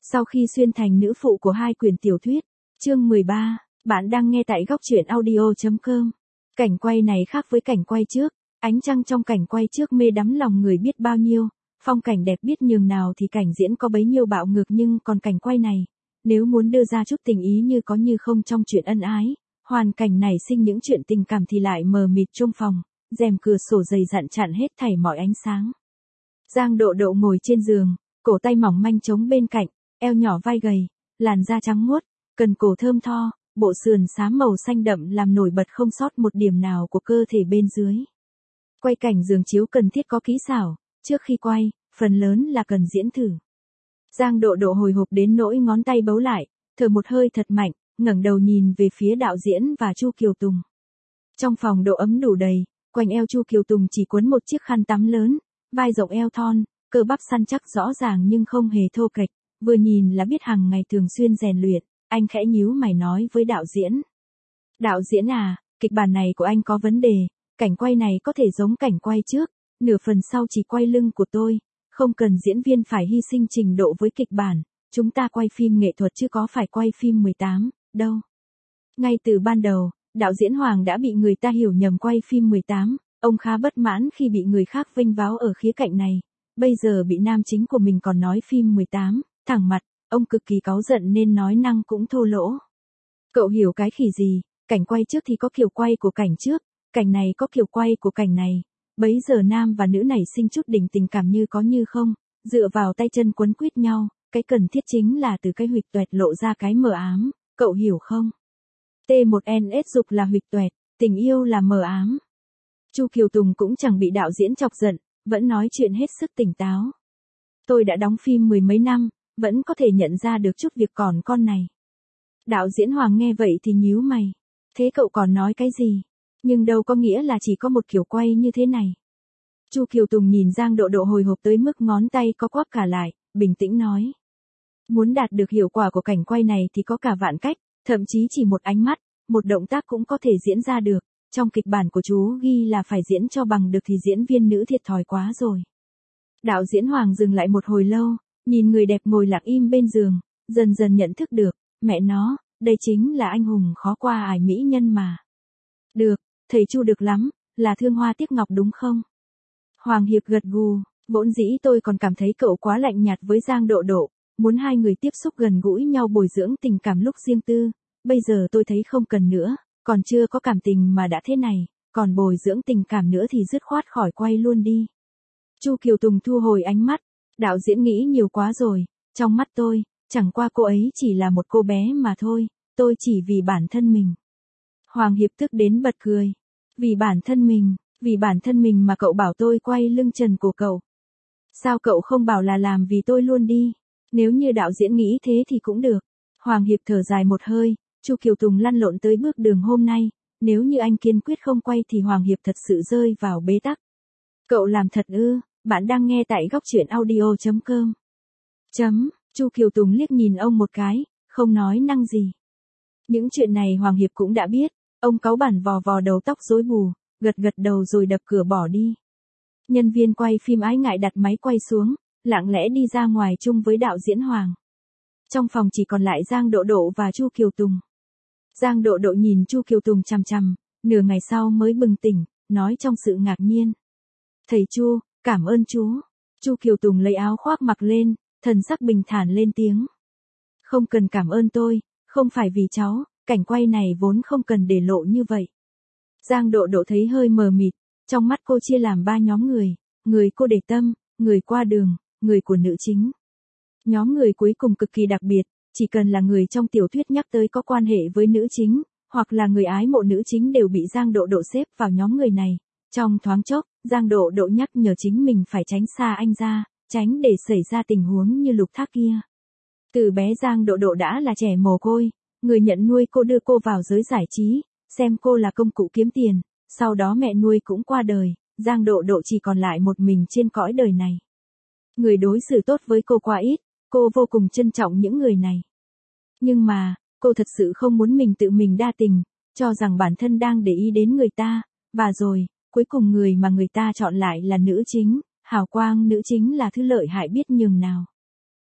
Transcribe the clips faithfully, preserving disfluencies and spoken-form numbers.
Sau khi xuyên thành nữ phụ của hai quyển tiểu thuyết, chương mười ba, bạn đang nghe tại góc truyện audio chấm com. Cảnh quay này khác với cảnh quay trước, ánh trăng trong cảnh quay trước mê đắm lòng người biết bao nhiêu, phong cảnh đẹp biết nhường nào thì cảnh diễn có bấy nhiêu bạo ngược, nhưng còn cảnh quay này, nếu muốn đưa ra chút tình ý như có như không trong chuyện ân ái, hoàn cảnh này sinh những chuyện tình cảm thì lại mờ mịt trong phòng, rèm cửa sổ dày dặn chặn hết thảy mọi ánh sáng. Giang Độ Độ ngồi trên giường, cổ tay mỏng manh trống bên cạnh, eo nhỏ vai gầy, làn da trắng muốt, cần cổ thơm tho, bộ sườn xám màu xanh đậm làm nổi bật không sót một điểm nào của cơ thể bên dưới. Quay cảnh giường chiếu cần thiết có kỹ xảo, trước khi quay, phần lớn là cần diễn thử. Giang Độ Độ hồi hộp đến nỗi ngón tay bấu lại, thở một hơi thật mạnh, ngẩng đầu nhìn về phía đạo diễn và Chu Kiều Tùng. Trong phòng độ ấm đủ đầy, quanh eo Chu Kiều Tùng chỉ quấn một chiếc khăn tắm lớn, vai rộng eo thon, cơ bắp săn chắc rõ ràng nhưng không hề thô kệch, vừa nhìn là biết hàng ngày thường xuyên rèn luyện. Anh khẽ nhíu mày nói với đạo diễn. Đạo diễn à, kịch bản này của anh có vấn đề, cảnh quay này có thể giống cảnh quay trước, nửa phần sau chỉ quay lưng của tôi, không cần diễn viên phải hy sinh trình độ với kịch bản, chúng ta quay phim nghệ thuật chứ có phải quay phim mười tám, đâu. Ngay từ ban đầu, đạo diễn Hoàng đã bị người ta hiểu nhầm quay phim mười tám, ông khá bất mãn khi bị người khác vênh váo ở khía cạnh này, bây giờ bị nam chính của mình còn nói phim mười tám, thẳng mặt. Ông cực kỳ cáu giận nên nói năng cũng thô lỗ. Cậu hiểu cái khỉ gì, cảnh quay trước thì có kiểu quay của cảnh trước, cảnh này có kiểu quay của cảnh này. Bấy giờ nam và nữ nảy sinh chút đỉnh tình cảm như có như không, dựa vào tay chân quấn quýt nhau, cái cần thiết chính là từ cái huỵch toẹt lộ ra cái mờ ám, cậu hiểu không? T một N S dục là huỵch toẹt, tình yêu là mờ ám. Chu Kiều Tùng cũng chẳng bị đạo diễn chọc giận, vẫn nói chuyện hết sức tỉnh táo. Tôi đã đóng phim mười mấy năm, vẫn có thể nhận ra được chút việc còn con này. Đạo diễn Hoàng nghe vậy thì nhíu mày. Thế cậu còn nói cái gì? Nhưng đâu có nghĩa là chỉ có một kiểu quay như thế này. Chu Kiều Tùng nhìn Giang Độ Độ hồi hộp tới mức ngón tay có quắp cả lại, bình tĩnh nói. Muốn đạt được hiệu quả của cảnh quay này thì có cả vạn cách, thậm chí chỉ một ánh mắt, một động tác cũng có thể diễn ra được. Trong kịch bản của chú ghi là phải diễn cho bằng được thì diễn viên nữ thiệt thòi quá rồi. Đạo diễn Hoàng dừng lại một hồi lâu. Nhìn người đẹp ngồi lặng im bên giường, dần dần nhận thức được, mẹ nó, đây chính là anh hùng khó qua ải mỹ nhân mà. Được, thầy Chu được lắm, là thương hoa tiếc ngọc đúng không? Hoàng Hiệp gật gù, vốn dĩ tôi còn cảm thấy cậu quá lạnh nhạt với Giang Độ Độ, muốn hai người tiếp xúc gần gũi nhau bồi dưỡng tình cảm lúc riêng tư, bây giờ tôi thấy không cần nữa, còn chưa có cảm tình mà đã thế này, còn bồi dưỡng tình cảm nữa thì dứt khoát khỏi quay luôn đi. Chu Kiều Tùng thu hồi ánh mắt. Đạo diễn nghĩ nhiều quá rồi, trong mắt tôi, chẳng qua cô ấy chỉ là một cô bé mà thôi, tôi chỉ vì bản thân mình. Hoàng Hiệp tức đến bật cười. Vì bản thân mình, vì bản thân mình mà cậu bảo tôi quay lưng trần của cậu. Sao cậu không bảo là làm vì tôi luôn đi? Nếu như đạo diễn nghĩ thế thì cũng được. Hoàng Hiệp thở dài một hơi, Chu Kiều Tùng lăn lộn tới bước đường hôm nay, nếu như anh kiên quyết không quay thì Hoàng Hiệp thật sự rơi vào bế tắc. Cậu làm thật ư? Bạn đang nghe tại góc truyện audio chấm com. Chấm, Chu Kiều Tùng liếc nhìn ông một cái, không nói năng gì. Những chuyện này Hoàng Hiệp cũng đã biết, ông cáu bản vò vò đầu tóc rối bù, gật gật đầu rồi đập cửa bỏ đi. Nhân viên quay phim ái ngại đặt máy quay xuống, lặng lẽ đi ra ngoài chung với đạo diễn Hoàng. Trong phòng chỉ còn lại Giang Độ Độ và Chu Kiều Tùng. Giang Độ Độ nhìn Chu Kiều Tùng chằm chằm, nửa ngày sau mới bừng tỉnh, nói trong sự ngạc nhiên. Thầy Chu, cảm ơn chú. Chu Kiều Tùng lấy áo khoác mặc lên, thần sắc bình thản lên tiếng. Không cần cảm ơn tôi, không phải vì cháu, cảnh quay này vốn không cần để lộ như vậy. Giang Độ Độ thấy hơi mờ mịt, trong mắt cô chia làm ba nhóm người, người cô để tâm, người qua đường, người của nữ chính. Nhóm người cuối cùng cực kỳ đặc biệt, chỉ cần là người trong tiểu thuyết nhắc tới có quan hệ với nữ chính, hoặc là người ái mộ nữ chính đều bị Giang Độ Độ xếp vào nhóm người này. Trong thoáng chốc, Giang Độ Độ nhắc nhở chính mình phải tránh xa anh ra, tránh để xảy ra tình huống như Lục Thác kia. Từ bé Giang Độ Độ đã là trẻ mồ côi, người nhận nuôi cô đưa cô vào giới giải trí, xem cô là công cụ kiếm tiền, sau đó mẹ nuôi cũng qua đời, Giang Độ Độ chỉ còn lại một mình trên cõi đời này. Người đối xử tốt với cô quá ít, cô vô cùng trân trọng những người này. Nhưng mà, cô thật sự không muốn mình tự mình đa tình, cho rằng bản thân đang để ý đến người ta, và rồi, cuối cùng người mà người ta chọn lại là nữ chính, hào quang nữ chính là thứ lợi hại biết nhường nào.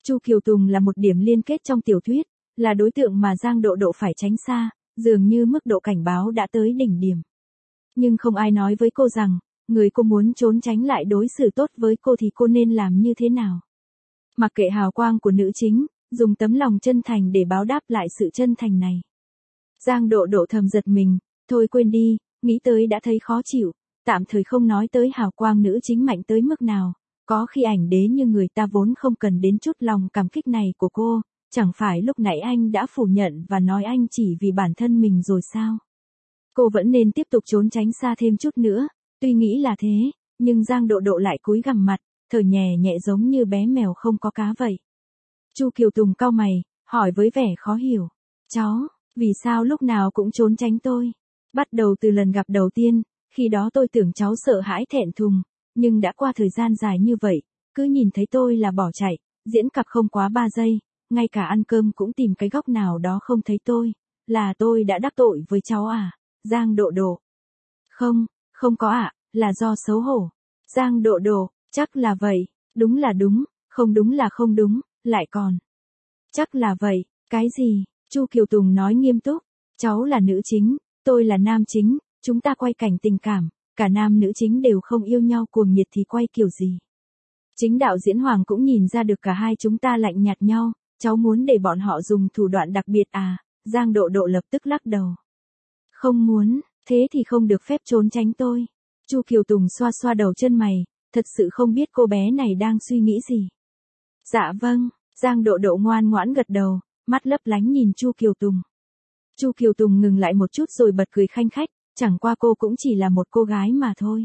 Chu Kiều Tùng là một điểm liên kết trong tiểu thuyết, là đối tượng mà Giang Độ Độ phải tránh xa, dường như mức độ cảnh báo đã tới đỉnh điểm. Nhưng không ai nói với cô rằng, người cô muốn trốn tránh lại đối xử tốt với cô thì cô nên làm như thế nào. Mặc kệ hào quang của nữ chính, dùng tấm lòng chân thành để báo đáp lại sự chân thành này. Giang Độ Độ thầm giật mình, thôi quên đi, nghĩ tới đã thấy khó chịu, tạm thời không nói tới hào quang nữ chính mạnh tới mức nào, có khi ảnh đế như người ta vốn không cần đến chút lòng cảm kích này của cô, chẳng phải lúc nãy anh đã phủ nhận và nói anh chỉ vì bản thân mình rồi sao? Cô vẫn nên tiếp tục trốn tránh xa thêm chút nữa, tuy nghĩ là thế, nhưng Giang Độ Độ lại cúi gằm mặt, thở nhẹ nhẹ giống như bé mèo không có cá vậy. Chu Kiều Tùng cau mày, hỏi với vẻ khó hiểu, cháu, vì sao lúc nào cũng trốn tránh tôi? Bắt đầu từ lần gặp đầu tiên, khi đó tôi tưởng cháu sợ hãi thẹn thùng, nhưng đã qua thời gian dài như vậy, cứ nhìn thấy tôi là bỏ chạy, diễn cặp không quá ba giây, ngay cả ăn cơm cũng tìm cái góc nào đó không thấy tôi, là tôi đã đắc tội với cháu à, Giang Độ Độ. Không, không có ạ, à, là do xấu hổ. Giang Độ Độ, chắc là vậy, đúng là đúng, không đúng là không đúng, lại còn. Chắc là vậy, cái gì? Chu Kiều Tùng nói nghiêm túc, cháu là nữ chính, tôi là nam chính, chúng ta quay cảnh tình cảm, cả nam nữ chính đều không yêu nhau cuồng nhiệt thì quay kiểu gì? Chính đạo diễn Hoàng cũng nhìn ra được cả hai chúng ta lạnh nhạt nhau, cháu muốn để bọn họ dùng thủ đoạn đặc biệt à? Giang Độ Độ lập tức lắc đầu. Không muốn, thế thì không được phép trốn tránh tôi. Chu Kiều Tùng xoa xoa đầu chân mày, thật sự không biết cô bé này đang suy nghĩ gì. Dạ vâng, Giang Độ Độ ngoan ngoãn gật đầu, mắt lấp lánh nhìn Chu Kiều Tùng. Chu Kiều Tùng ngừng lại một chút rồi bật cười khanh khách, chẳng qua cô cũng chỉ là một cô gái mà thôi.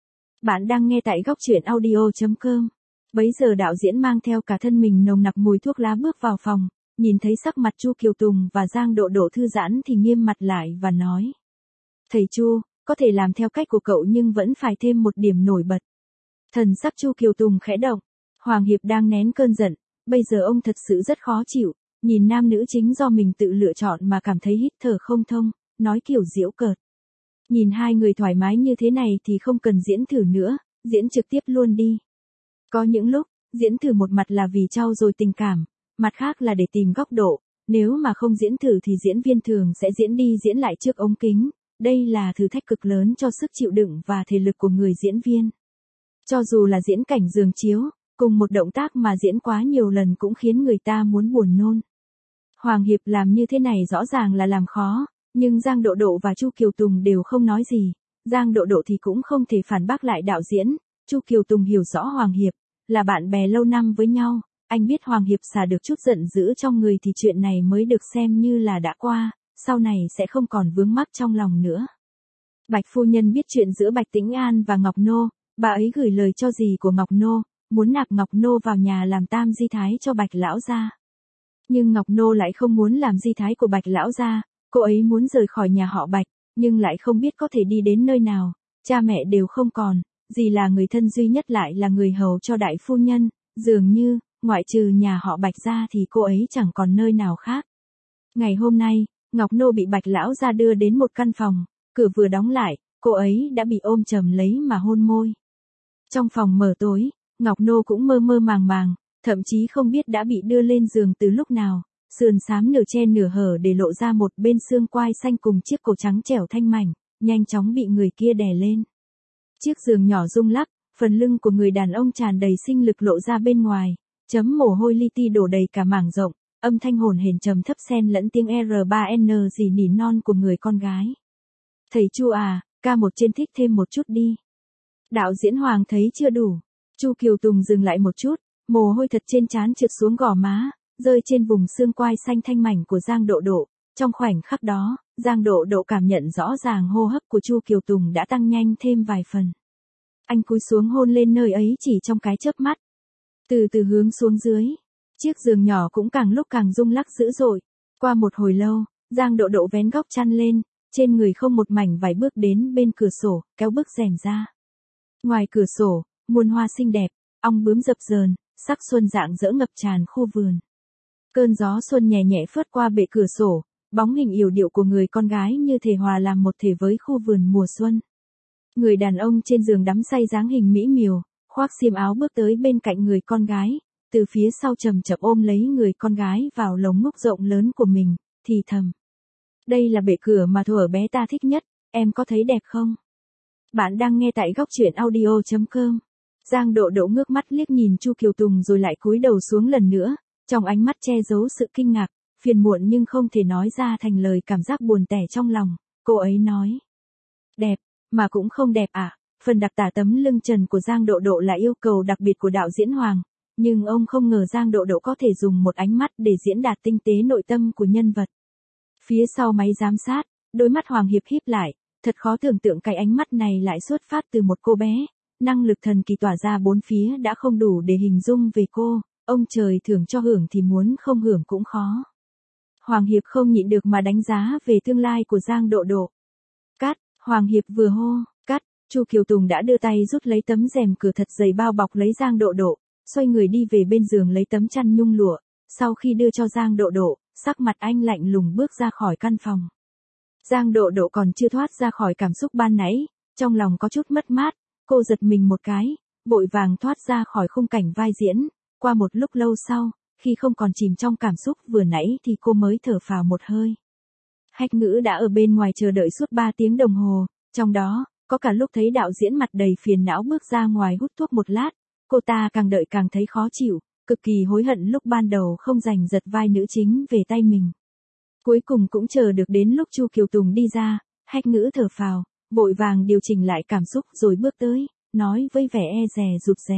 Bạn đang nghe tại góc truyện audio chấm com. Bấy giờ đạo diễn mang theo cả thân mình nồng nặc mùi thuốc lá bước vào phòng, nhìn thấy sắc mặt Chu Kiều Tùng và Giang Độ Độ thư giãn thì nghiêm mặt lại và nói. Thầy Chu, có thể làm theo cách của cậu nhưng vẫn phải thêm một điểm nổi bật. Thần sắc Chu Kiều Tùng khẽ động, Hoàng Hiệp đang nén cơn giận, bây giờ ông thật sự rất khó chịu, nhìn nam nữ chính do mình tự lựa chọn mà cảm thấy hít thở không thông, nói kiểu giễu cợt. Nhìn hai người thoải mái như thế này thì không cần diễn thử nữa, diễn trực tiếp luôn đi. Có những lúc, diễn thử một mặt là vì trau dồi tình cảm, mặt khác là để tìm góc độ, nếu mà không diễn thử thì diễn viên thường sẽ diễn đi diễn lại trước ống kính, đây là thử thách cực lớn cho sức chịu đựng và thể lực của người diễn viên. Cho dù là diễn cảnh giường chiếu, cùng một động tác mà diễn quá nhiều lần cũng khiến người ta muốn buồn nôn. Hoàng Hiệp làm như thế này rõ ràng là làm khó, nhưng Giang Độ Độ và Chu Kiều Tùng đều không nói gì, Giang Độ Độ thì cũng không thể phản bác lại đạo diễn, Chu Kiều Tùng hiểu rõ Hoàng Hiệp, là bạn bè lâu năm với nhau, anh biết Hoàng Hiệp xả được chút giận dữ trong người thì chuyện này mới được xem như là đã qua, sau này sẽ không còn vướng mắc trong lòng nữa. Bạch phu nhân biết chuyện giữa Bạch Tĩnh An và Ngọc Nô, bà ấy gửi lời cho dì của Ngọc Nô, muốn nạp Ngọc Nô vào nhà làm tam di thái cho Bạch lão gia. Nhưng Ngọc Nô lại không muốn làm di thái của Bạch lão gia, cô ấy muốn rời khỏi nhà họ Bạch, nhưng lại không biết có thể đi đến nơi nào, cha mẹ đều không còn, dì là người thân duy nhất lại là người hầu cho đại phu nhân, dường như, ngoại trừ nhà họ Bạch ra thì cô ấy chẳng còn nơi nào khác. Ngày hôm nay, Ngọc Nô bị Bạch lão gia đưa đến một căn phòng, cửa vừa đóng lại, cô ấy đã bị ôm chầm lấy mà hôn môi. Trong phòng mờ tối, Ngọc Nô cũng mơ mơ màng màng, thậm chí không biết đã bị đưa lên giường từ lúc nào, sườn xám nửa che nửa hở để lộ ra một bên xương quai xanh cùng chiếc cổ trắng trẻo thanh mảnh, nhanh chóng bị người kia đè lên. Chiếc giường nhỏ rung lắc, phần lưng của người đàn ông tràn đầy sinh lực lộ ra bên ngoài, chấm mồ hôi li ti đổ đầy cả mảng rộng, âm thanh hồn hển trầm thấp xen lẫn tiếng R ba N gì nỉ non của người con gái. Thầy Chu à, ca một trên thích thêm một chút đi. Đạo diễn Hoàng thấy chưa đủ. Chu Kiều Tùng dừng lại một chút, mồ hôi thật trên trán trượt xuống gò má, rơi trên vùng xương quai xanh thanh mảnh của Giang Độ Độ. Trong khoảnh khắc đó, Giang Độ Độ cảm nhận rõ ràng hô hấp của Chu Kiều Tùng đã tăng nhanh thêm vài phần. Anh cúi xuống hôn lên nơi ấy chỉ trong cái chớp mắt. Từ từ hướng xuống dưới, chiếc giường nhỏ cũng càng lúc càng rung lắc dữ dội. Qua một hồi lâu, Giang Độ Độ vén góc chăn lên, trên người không một mảnh vải bước đến bên cửa sổ, kéo bức rèm ra. Ngoài cửa sổ, muôn hoa xinh đẹp, ong bướm dập dờn, sắc xuân rạng rỡ ngập tràn khu vườn. Cơn gió xuân nhẹ nhẹ phớt qua bệ cửa sổ, bóng hình yểu điệu của người con gái như thể hòa làm một thể với khu vườn mùa xuân. Người đàn ông trên giường đắm say dáng hình mỹ miều, khoác xiêm áo bước tới bên cạnh người con gái, từ phía sau chậm chậm ôm lấy người con gái vào lồng ngực rộng lớn của mình, thì thầm. Đây là bệ cửa mà thuở bé ta thích nhất, em có thấy đẹp không? Bạn đang nghe tại góc truyện audio chấm com. Giang Độ Độ ngước mắt liếc nhìn Chu Kiều Tùng rồi lại cúi đầu xuống lần nữa, trong ánh mắt che giấu sự kinh ngạc, phiền muộn nhưng không thể nói ra thành lời cảm giác buồn tẻ trong lòng. Cô ấy nói. Đẹp, mà cũng không đẹp à? Phần đặc tả tấm lưng trần của Giang Độ Độ là yêu cầu đặc biệt của đạo diễn Hoàng, nhưng ông không ngờ Giang Độ Độ có thể dùng một ánh mắt để diễn đạt tinh tế nội tâm của nhân vật. Phía sau máy giám sát, đôi mắt Hoàng Hiệp híp lại, thật khó tưởng tượng cái ánh mắt này lại xuất phát từ một cô bé, năng lực thần kỳ tỏa ra bốn phía đã không đủ để hình dung về cô, ông trời thưởng cho hưởng thì muốn không hưởng cũng khó. Hoàng Hiệp không nhịn được mà đánh giá về tương lai của Giang Độ Độ. Cắt, Hoàng Hiệp vừa hô, cắt, Chu Kiều Tùng đã đưa tay rút lấy tấm rèm cửa thật dày bao bọc lấy Giang Độ Độ, xoay người đi về bên giường lấy tấm chăn nhung lụa, sau khi đưa cho Giang Độ Độ, sắc mặt anh lạnh lùng bước ra khỏi căn phòng. Giang Độ Độ còn chưa thoát ra khỏi cảm xúc ban nãy, trong lòng có chút mất mát, cô giật mình một cái, vội vàng thoát ra khỏi khung cảnh vai diễn, qua một lúc lâu sau, khi không còn chìm trong cảm xúc vừa nãy thì cô mới thở phào một hơi. Hách Ngữ đã ở bên ngoài chờ đợi suốt ba tiếng đồng hồ, trong đó, có cả lúc thấy đạo diễn mặt đầy phiền não bước ra ngoài hút thuốc một lát, cô ta càng đợi càng thấy khó chịu, cực kỳ hối hận lúc ban đầu không giành giật vai nữ chính về tay mình. Cuối cùng cũng chờ được đến lúc Chu Kiều Tùng đi ra, Hách Ngữ thở phào, vội vàng điều chỉnh lại cảm xúc rồi bước tới, nói với vẻ e dè rụt rè.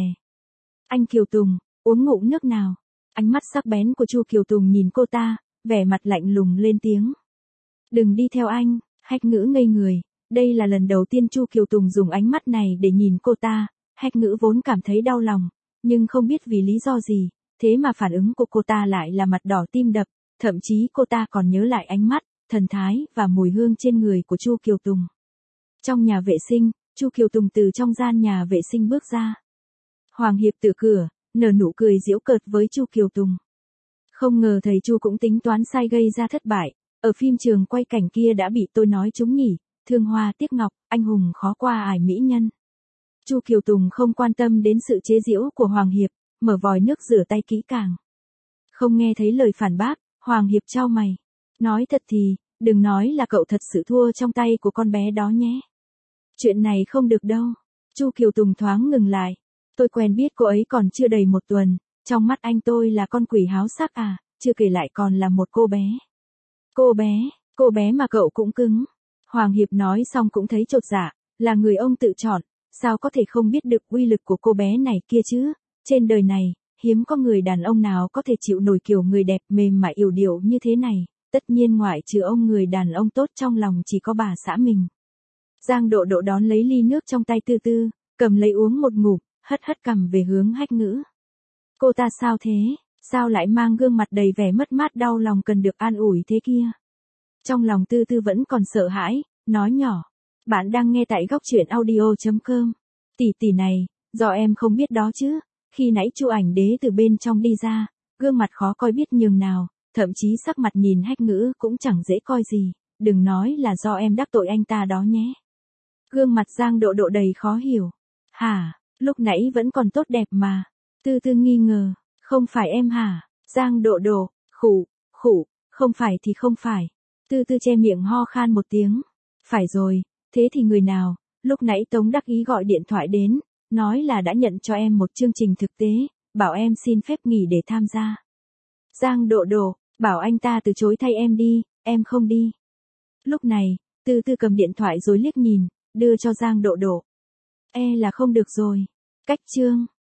Anh Kiều Tùng, uống ngụm nước nào? Ánh mắt sắc bén của Chu Kiều Tùng nhìn cô ta, vẻ mặt lạnh lùng lên tiếng. Đừng đi theo anh, Hách Ngữ ngây người, đây là lần đầu tiên Chu Kiều Tùng dùng ánh mắt này để nhìn cô ta, Hách Ngữ vốn cảm thấy đau lòng, nhưng không biết vì lý do gì, thế mà phản ứng của cô ta lại là mặt đỏ tim đập, thậm chí cô ta còn nhớ lại ánh mắt, thần thái và mùi hương trên người của Chu Kiều Tùng. Trong nhà vệ sinh, Chu Kiều Tùng từ trong gian nhà vệ sinh bước ra. Hoàng Hiệp từ cửa, nở nụ cười giễu cợt với Chu Kiều Tùng. Không ngờ thầy Chu cũng tính toán sai gây ra thất bại, ở phim trường quay cảnh kia đã bị tôi nói trúng nhỉ, thương hoa tiếc ngọc, anh hùng khó qua ải mỹ nhân. Chu Kiều Tùng không quan tâm đến sự chế giễu của Hoàng Hiệp, mở vòi nước rửa tay kỹ càng. Không nghe thấy lời phản bác, Hoàng Hiệp chau mày. Nói thật thì, đừng nói là cậu thật sự thua trong tay của con bé đó nhé. Chuyện này không được đâu. Chu Kiều Tùng thoáng ngừng lại. Tôi quen biết cô ấy còn chưa đầy một tuần, trong mắt anh tôi là con quỷ háo sắc à, chưa kể lại còn là một cô bé. Cô bé, cô bé mà cậu cũng cứng. Hoàng Hiệp nói xong cũng thấy chột dạ, là người ông tự chọn, sao có thể không biết được uy lực của cô bé này kia chứ, trên đời này, hiếm có người đàn ông nào có thể chịu nổi kiểu người đẹp mềm mại yểu điệu như thế này, tất nhiên ngoại trừ ông người đàn ông tốt trong lòng chỉ có bà xã mình. Giang Độ Độ đón lấy ly nước trong tay Tư Tư, cầm lấy uống một ngụm, hất hất cằm về hướng Hách Ngữ. Cô ta sao thế, sao lại mang gương mặt đầy vẻ mất mát đau lòng cần được an ủi thế kia? Trong lòng Tư Tư vẫn còn sợ hãi, nói nhỏ. Bạn đang nghe tại góc truyện audio chấm com. Tỷ tỷ này, do em không biết đó chứ, khi nãy Chu Ảnh Đế từ bên trong đi ra, gương mặt khó coi biết nhường nào, thậm chí sắc mặt nhìn Hách Ngữ cũng chẳng dễ coi gì, đừng nói là do em đắc tội anh ta đó nhé. Gương mặt Giang Độ Độ đầy khó hiểu. Hả, lúc nãy vẫn còn tốt đẹp mà. Tư Tư nghi ngờ, không phải em hả? Giang Độ Độ, khụ, khụ, không phải thì không phải. Tư Tư che miệng ho khan một tiếng. Phải rồi, thế thì người nào? Lúc nãy Tống Đắc Ý gọi điện thoại đến, nói là đã nhận cho em một chương trình thực tế, bảo em xin phép nghỉ để tham gia. Giang Độ Độ, bảo anh ta từ chối thay em đi, em không đi. Lúc này, Tư Tư cầm điện thoại rồi liếc nhìn, đưa cho Giang Độ Độ. E là không được rồi. Cách chương.